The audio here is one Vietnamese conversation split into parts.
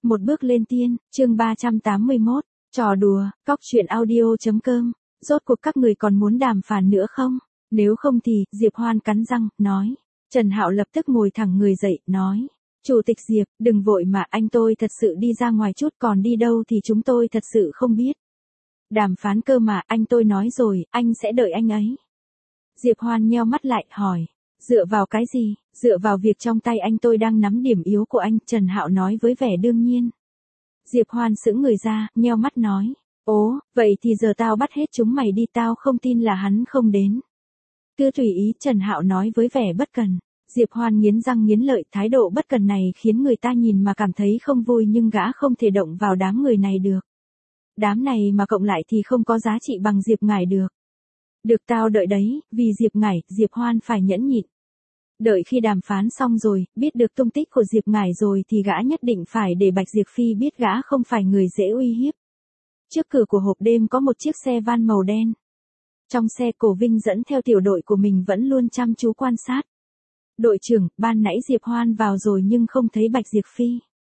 Một bước lên tiên, chương 381, trò đùa, cóc truyện audio.com, rốt cuộc các người còn muốn đàm phán nữa không? Nếu không thì, Diệp Hoan cắn răng, nói. Trần Hạo lập tức ngồi thẳng người dậy, nói. Chủ tịch Diệp, đừng vội mà anh tôi thật sự đi ra ngoài chút còn đi đâu thì chúng tôi thật sự không biết. Đàm phán cơ mà, anh tôi nói rồi, anh sẽ đợi anh ấy. Diệp Hoan nheo mắt lại, hỏi. Dựa vào cái gì? Dựa vào việc trong tay anh tôi đang nắm điểm yếu của anh, Trần Hạo nói với vẻ đương nhiên. Diệp Hoan sững người ra, nheo mắt nói. Ố, vậy thì giờ tao bắt hết chúng mày đi, tao không tin là hắn không đến. Cứ tùy ý, Trần Hạo nói với vẻ bất cần. Diệp Hoan nghiến răng nghiến lợi, thái độ bất cần này khiến người ta nhìn mà cảm thấy không vui nhưng gã không thể động vào đám người này được. Đám này mà cộng lại thì không có giá trị bằng Diệp Ngải được. Được tao đợi đấy, vì Diệp Ngải, Diệp Hoan phải nhẫn nhịn. Đợi khi đàm phán xong rồi, biết được tung tích của Diệp Ngải rồi thì gã nhất định phải để Bạch Diệp Phi biết gã không phải người dễ uy hiếp. Trước cửa của hộp đêm có một chiếc xe van màu đen. Trong xe Cổ Vinh dẫn theo tiểu đội của mình vẫn luôn chăm chú quan sát. Đội trưởng, ban nãy Diệp Hoan vào rồi nhưng không thấy Bạch Diệp Phi.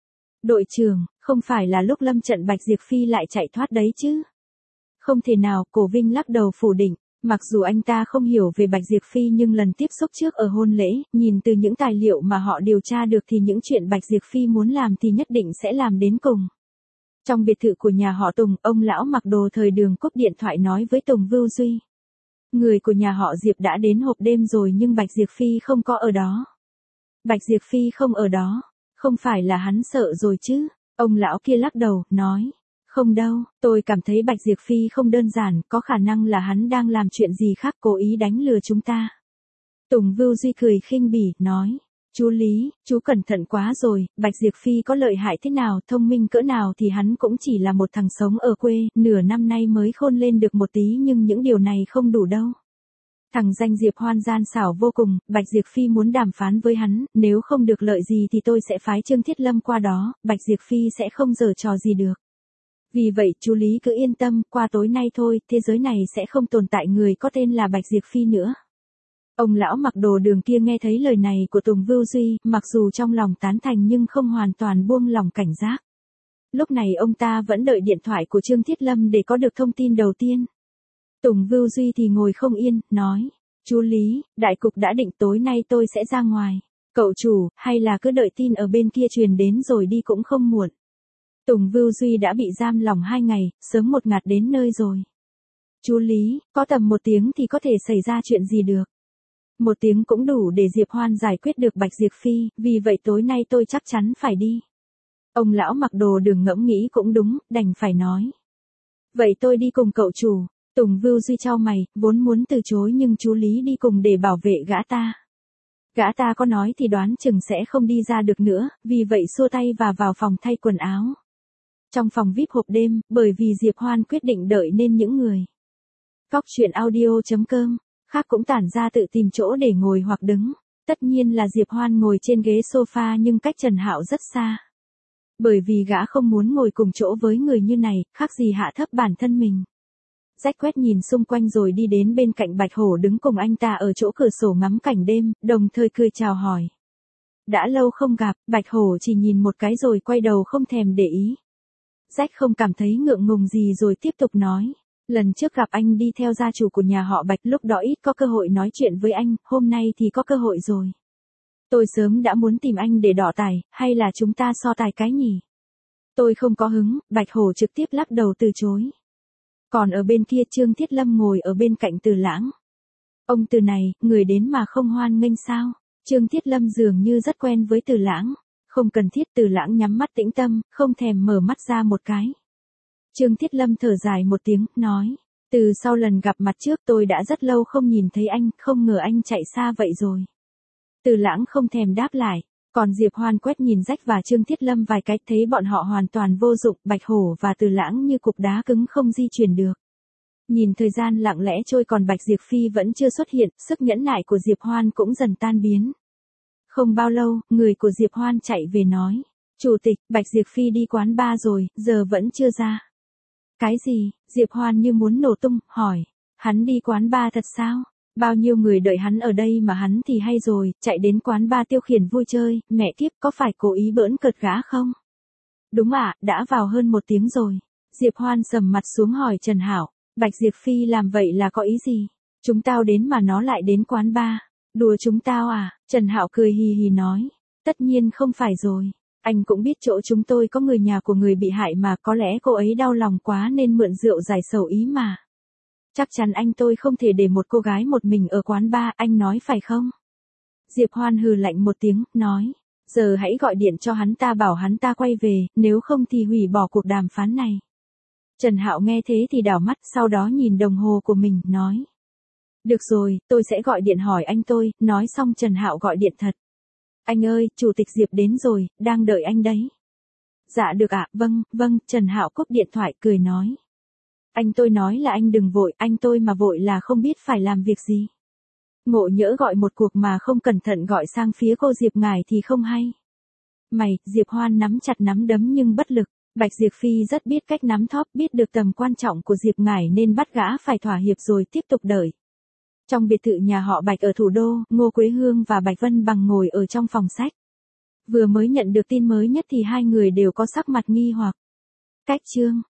Đội trưởng, không phải là lúc lâm trận Bạch Diệp Phi lại chạy thoát đấy chứ? Không thể nào, Cổ Vinh lắc đầu phủ định. Mặc dù anh ta không hiểu về Bạch Diệp Phi nhưng lần tiếp xúc trước ở hôn lễ, nhìn từ những tài liệu mà họ điều tra được thì những chuyện Bạch Diệp Phi muốn làm thì nhất định sẽ làm đến cùng. Trong biệt thự của nhà họ Tùng, ông lão mặc đồ thời Đường cúp điện thoại nói với Tùng Vưu Duy. Người của nhà họ Diệp đã đến hộp đêm rồi nhưng Bạch Diệp Phi không có ở đó. Bạch Diệp Phi không ở đó, không phải là hắn sợ rồi chứ? Ông lão kia lắc đầu, nói. Không đâu, tôi cảm thấy Bạch Diệp Phi không đơn giản, có khả năng là hắn đang làm chuyện gì khác cố ý đánh lừa chúng ta. Tùng Vưu Duy cười khinh bỉ, nói. Chú Lý, chú cẩn thận quá rồi, Bạch Diệp Phi có lợi hại thế nào, thông minh cỡ nào thì hắn cũng chỉ là một thằng sống ở quê, nửa năm nay mới khôn lên được một tí nhưng những điều này không đủ đâu. Thằng danh Diệp Hoan gian xảo vô cùng, Bạch Diệp Phi muốn đàm phán với hắn, nếu không được lợi gì thì tôi sẽ phái Trương Thiết Lâm qua đó, Bạch Diệp Phi sẽ không giở trò gì được. Vì vậy chú Lý cứ yên tâm, qua tối nay thôi, thế giới này sẽ không tồn tại người có tên là Bạch Diệp Phi nữa. Ông lão mặc đồ Đường kia nghe thấy lời này của Tùng Vưu Duy, mặc dù trong lòng tán thành nhưng không hoàn toàn buông lòng cảnh giác. Lúc này ông ta vẫn đợi điện thoại của Trương Thiết Lâm để có được thông tin đầu tiên. Tùng Vưu Duy thì ngồi không yên, nói. Chú Lý, đại cục đã định tối nay tôi sẽ ra ngoài. Cậu chủ, hay là cứ đợi tin ở bên kia truyền đến rồi đi cũng không muộn. Tùng Vưu Duy đã bị giam lỏng 2 ngày, sớm một ngạt đến nơi rồi. Chú Lý, có tầm 1 tiếng thì có thể xảy ra chuyện gì được. 1 tiếng cũng đủ để Diệp Hoan giải quyết được Bạch Diệp Phi, vì vậy tối nay tôi chắc chắn phải đi. Ông lão mặc đồ Đường ngẫm nghĩ cũng đúng, đành phải nói. Vậy tôi đi cùng cậu chủ. Tùng Vưu Duy chau mày, vốn muốn từ chối nhưng chú Lý đi cùng để bảo vệ gã ta. Gã ta có nói thì đoán chừng sẽ không đi ra được nữa, vì vậy xua tay và vào phòng thay quần áo. Trong phòng VIP hộp đêm, bởi vì Diệp Hoan quyết định đợi nên những người. Cóc truyện audio.com, khác cũng tản ra tự tìm chỗ để ngồi hoặc đứng. Tất nhiên là Diệp Hoan ngồi trên ghế sofa nhưng cách Trần Hạo rất xa. Bởi vì gã không muốn ngồi cùng chỗ với người như này, khác gì hạ thấp bản thân mình. Rách quét nhìn xung quanh rồi đi đến bên cạnh Bạch Hổ đứng cùng anh ta ở chỗ cửa sổ ngắm cảnh đêm, đồng thời cười chào hỏi. Đã lâu không gặp, Bạch Hổ chỉ nhìn một cái rồi quay đầu không thèm để ý. Rách không cảm thấy ngượng ngùng gì rồi tiếp tục nói. Lần trước gặp anh đi theo gia chủ của nhà họ Bạch, lúc đó ít có cơ hội nói chuyện với anh, hôm nay thì có cơ hội rồi. Tôi sớm đã muốn tìm anh để đọ tài, hay là chúng ta so tài cái nhỉ? Tôi không có hứng, Bạch Hổ trực tiếp lắc đầu từ chối. Còn ở bên kia Trương Thiết Lâm ngồi ở bên cạnh Từ Lãng. Ông Từ này, người đến mà không hoan nghênh sao? Trương Thiết Lâm dường như rất quen với Từ Lãng. Không cần thiết. Từ Lãng nhắm mắt tĩnh tâm, không thèm mở mắt ra một cái. Trương Thiết Lâm thở dài một tiếng, nói. Từ sau lần gặp mặt trước tôi đã rất lâu không nhìn thấy anh, không ngờ anh chạy xa vậy rồi. Từ Lãng không thèm đáp lại. Còn Diệp Hoan quét nhìn Rách và Trương Thiết Lâm vài cái, thấy bọn họ hoàn toàn vô dụng, Bạch Hổ và Từ Lãng như cục đá cứng không di chuyển được. Nhìn thời gian lặng lẽ trôi còn Bạch Diệp Phi vẫn chưa xuất hiện, sức nhẫn nại của Diệp Hoan cũng dần tan biến. Không bao lâu, người của Diệp Hoan chạy về nói. Chủ tịch, Bạch Diệp Phi đi quán bar rồi, giờ vẫn chưa ra. Cái gì? Diệp Hoan như muốn nổ tung, hỏi. Hắn đi quán bar thật sao? Bao nhiêu người đợi hắn ở đây mà hắn thì hay rồi, chạy đến quán bar tiêu khiển vui chơi, mẹ kiếp có phải cố ý bỡn cợt gã không? Đúng ạ, đã vào hơn 1 tiếng rồi. Diệp Hoan sầm mặt xuống hỏi Trần Hạo, Bạch Diệp Phi làm vậy là có ý gì? Chúng tao đến mà nó lại đến quán bar. Đùa chúng tao à? Trần Hạo cười hì hì nói. Tất nhiên không phải rồi. Anh cũng biết chỗ chúng tôi có người nhà của người bị hại mà, có lẽ cô ấy đau lòng quá nên mượn rượu giải sầu ý mà. Chắc chắn anh tôi không thể để một cô gái một mình ở quán bar, anh nói phải không? Diệp Hoan hừ lạnh một tiếng, nói. Giờ hãy gọi điện cho hắn ta bảo hắn ta quay về, nếu không thì hủy bỏ cuộc đàm phán này. Trần Hạo nghe thế thì đảo mắt, sau đó nhìn đồng hồ của mình, nói. Được rồi, tôi sẽ gọi điện hỏi anh tôi. Nói xong Trần Hạo gọi điện thật. Anh ơi, Chủ tịch Diệp đến rồi, đang đợi anh đấy. Dạ được ạ, vâng, Trần Hạo cúp điện thoại cười nói. Anh tôi nói là anh đừng vội, anh tôi mà vội là không biết phải làm việc gì. Ngộ nhỡ gọi một cuộc mà không cẩn thận gọi sang phía cô Diệp ngài thì không hay. Mày, Diệp Hoan nắm chặt nắm đấm nhưng bất lực. Bạch Diệp Phi rất biết cách nắm thóp, biết được tầm quan trọng của Diệp ngài nên bắt gã phải thỏa hiệp rồi tiếp tục đợi. Trong biệt thự nhà họ Bạch ở thủ đô, Ngô Quế Hương và Bạch Vân Bằng ngồi ở trong phòng sách. Vừa mới nhận được tin mới nhất thì hai người đều có sắc mặt nghi hoặc. Cách chương